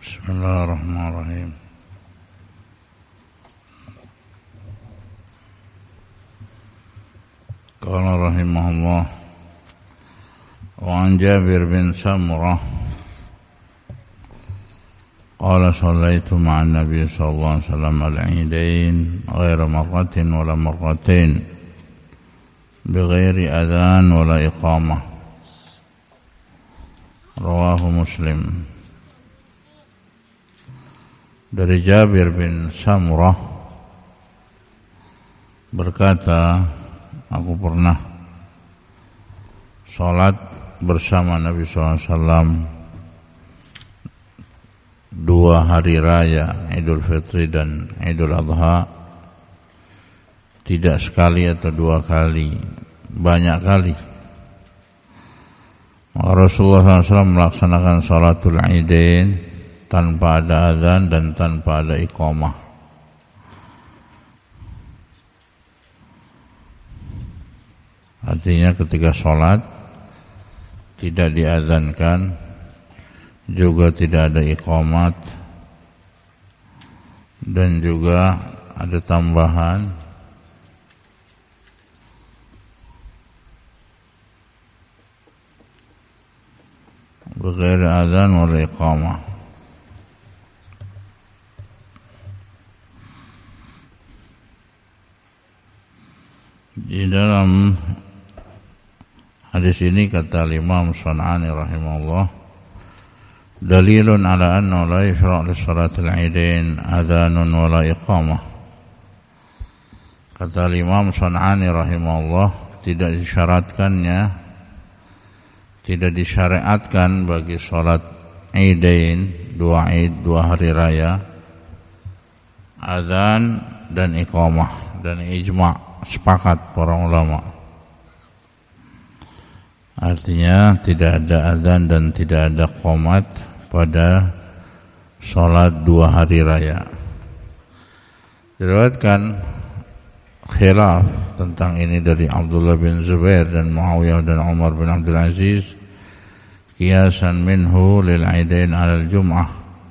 Bismillahirrahmanirrahim. Qala rahimahullah wa an Jabir bin Samurah qala shallaitu ma'an Nabi sallallahu alaihi wasallam al-Eidain ghaira marratin wala marratain bighairi adhan wala iqamah. Rawahu Muslim. Dari Jabir bin Samurah berkata, aku pernah sholat bersama Nabi SAW 2 hari raya Idul Fitri dan Idul Adha, tidak sekali atau 2 kali, banyak kali. Maka Rasulullah SAW melaksanakan sholatul Aidain tanpa ada azan dan tanpa ada iqamah. Artinya ketika sholat tidak diazankan, juga tidak ada iqamat, dan juga ada tambahan bighairi azan wal iqamah. Di dalam hadis ini kata Imam San'ani rahimahullah, dalilun ala anna la yashra' li salatil aidain adhanun wa la iqamah. Kata Imam San'ani rahimahullah, tidak disyariatkan bagi salat aidain, 2 Id, 2 hari raya, azan dan iqamah, dan ijma', sepakat para ulama. Artinya tidak ada azan dan tidak ada qomat pada salat 2 hari raya. Diriwayatkan khilaf tentang ini dari Abdullah bin Zubair dan Muawiyah dan Umar bin Abdul Aziz, qiyasan minhu lil aidain alal jum'ah.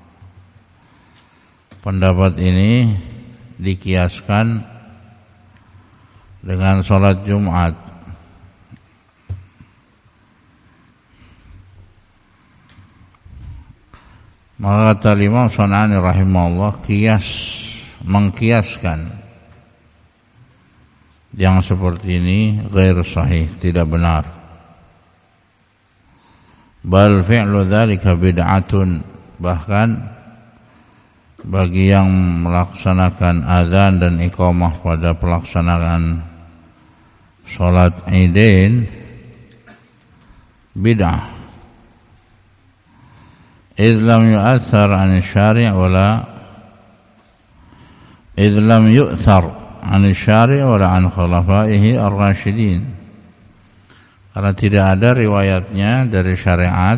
Pendapat ini dikiaskan dengan sholat Jumat. Maka kata Imam San'ani rahimahullah, mengkiaskan yang seperti ini ghair sahih, tidak benar. Bal fi'lu dzalika bid'atun, bahkan bagi yang melaksanakan azan dan iqamah pada pelaksanaan sholat Aidain bid'ah. Idh lam yu'athar 'an syari' wala an khulafaihi ar-rasyidin. Karena tidak ada riwayatnya dari syariat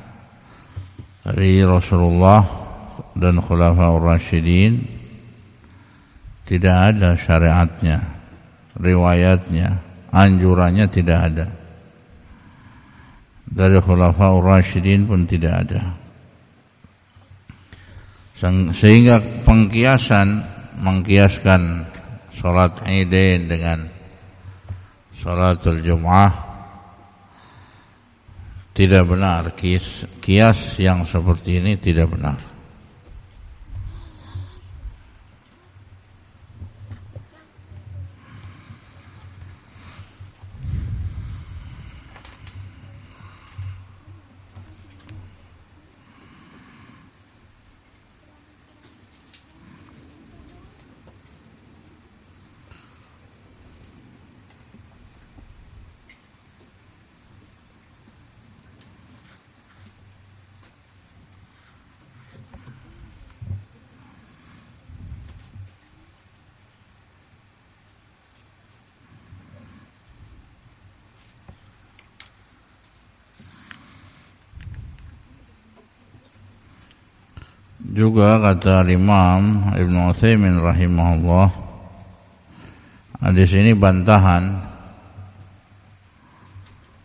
dari Rasulullah dan khulafaur rasyidin, tidak ada syariatnya, riwayatnya, anjurannya tidak ada. Dari khulafaur rasyidin pun tidak ada. Sehingga mengkiaskan salat Aidain dengan salatul Jum'ah tidak benar. Kias yang seperti ini tidak benar. Juga kata Imam Ibnu Utsaimin rahimahullah, hadis ini bantahan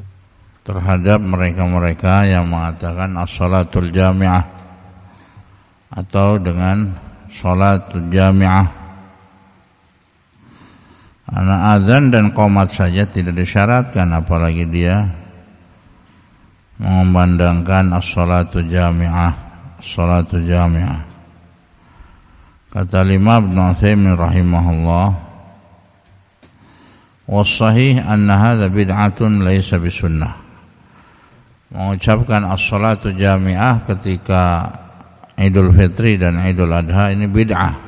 terhadap mereka-mereka yang mengatakan as-salatul jami'ah, atau dengan sholatul jami'ah. Karena azan dan qomat saja tidak disyaratkan, apalagi dia mengumandangkan as-sholatul jami'ah, sholatul jami'ah. Kata Imam Ibnu Utsaimin rahimahullah, was-sahih anna hadza bid'atun laisa bisunnah. Mengucapkan as-sholatul jami'ah ketika Idul Fitri dan Idul Adha ini bid'ah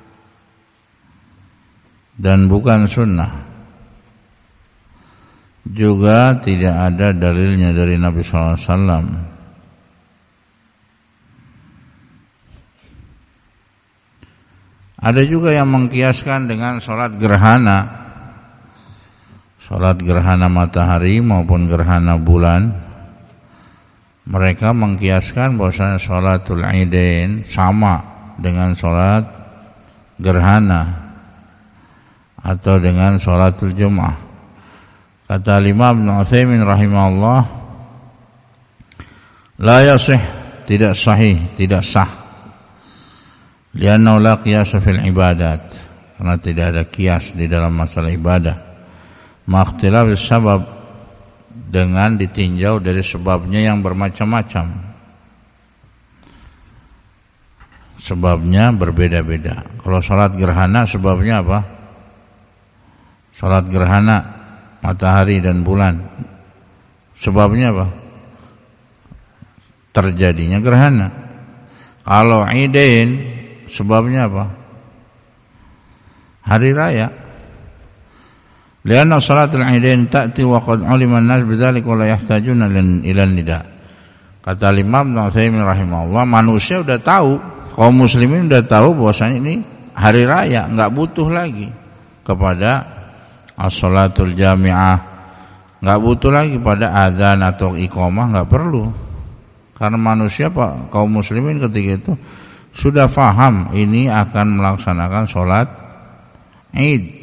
dan bukan sunnah. Juga tidak ada dalilnya dari Nabi SAW. Ada juga yang mengkiaskan dengan sholat gerhana, sholat gerhana matahari maupun gerhana bulan. Mereka mengkiaskan bahwasanya sholatul Idain sama dengan sholat gerhana atau dengan sholatul Jum'ah. Kata Imam Ibnu Utsaimin rahimahullah, la yasih, tidak sahih, tidak sah. Lianna la qiyas fil ibadat, karena tidak ada kias di dalam masalah ibadah. Makhtilaf sebab, dengan ditinjau dari sebabnya yang bermacam-macam. Sebabnya berbeda-beda. Kalau sholat gerhana sebabnya apa? Sholat gerhana matahari dan bulan, sebabnya apa? Terjadinya gerhana. Kalau Idain sebabnya apa? Hari raya. Lianna salatul Idain ta'ti wa qad 'ulima an-nas bidzalika wa la yahtajuna ila nida. Kata Imam Ibnu Utsaimin rahimahullah, manusia udah tahu, kaum muslimin udah tahu bahwasanya ini hari raya, enggak butuh lagi kepada as-sholatul jami'ah, enggak butuh lagi pada azan atau iqamah, enggak perlu. Karena manusia Pak, kaum muslimin ketika itu sudah faham ini akan melaksanakan sholat Id.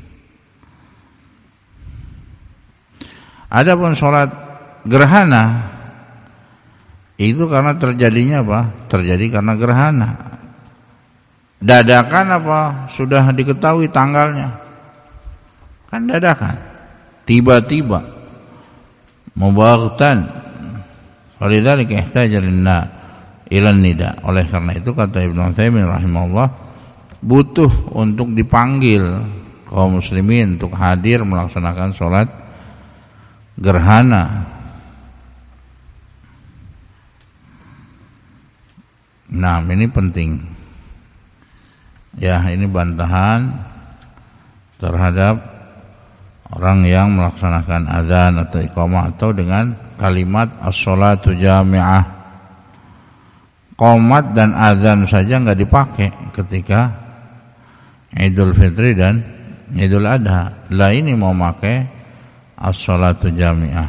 Adapun sholat gerhana itu karena terjadinya apa? Terjadi karena gerhana. Dadakan apa? Sudah diketahui tanggalnya. Kan dadakan, tiba-tiba, mubaghtan. Walidzalika ihtaja ila nida. Oleh karena itu kata Ibnu Utsaimin rahimahullah, butuh untuk dipanggil kaum muslimin untuk hadir melaksanakan sholat gerhana. Nah, ini penting. Ya, ini bantahan terhadap orang yang melaksanakan azan atau iqamah atau dengan kalimat as-sholatu jami'ah. Qomat dan azan saja enggak dipakai ketika Idul Fitri dan Idul Adha. Lah ini mau pakai as-sholatu jami'ah.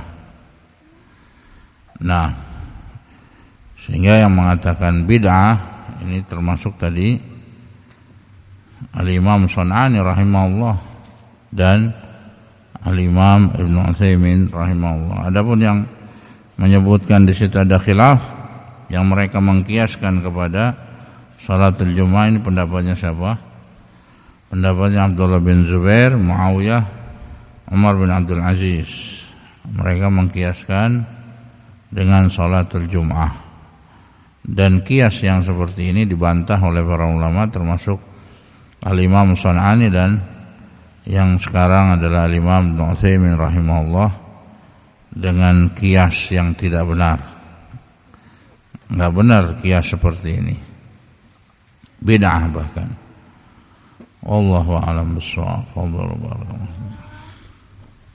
Nah, sehingga yang mengatakan bid'ah ini termasuk tadi Al-Imam Shon'ani rahimahullah dan Al-Imam Ibnu Utsaimin rahimahullah. Adapun yang menyebutkan di situ ada khilaf, yang mereka mengkiaskan kepada salatul Jumat, ini pendapatnya siapa? Pendapatnya Abdullah bin Zubair, Muawiyah, Umar bin Abdul Aziz. Mereka mengkiaskan dengan salatul Jum'ah. Dan kias yang seperti ini dibantah oleh para ulama termasuk Al-Imam Shon'ani dan yang sekarang adalah Imam Ibnu Utsaimin rahimahullah dengan kias yang tidak benar. Enggak benar kias seperti ini. Bid'ah bahkan. Wallahu a'lam bishawab.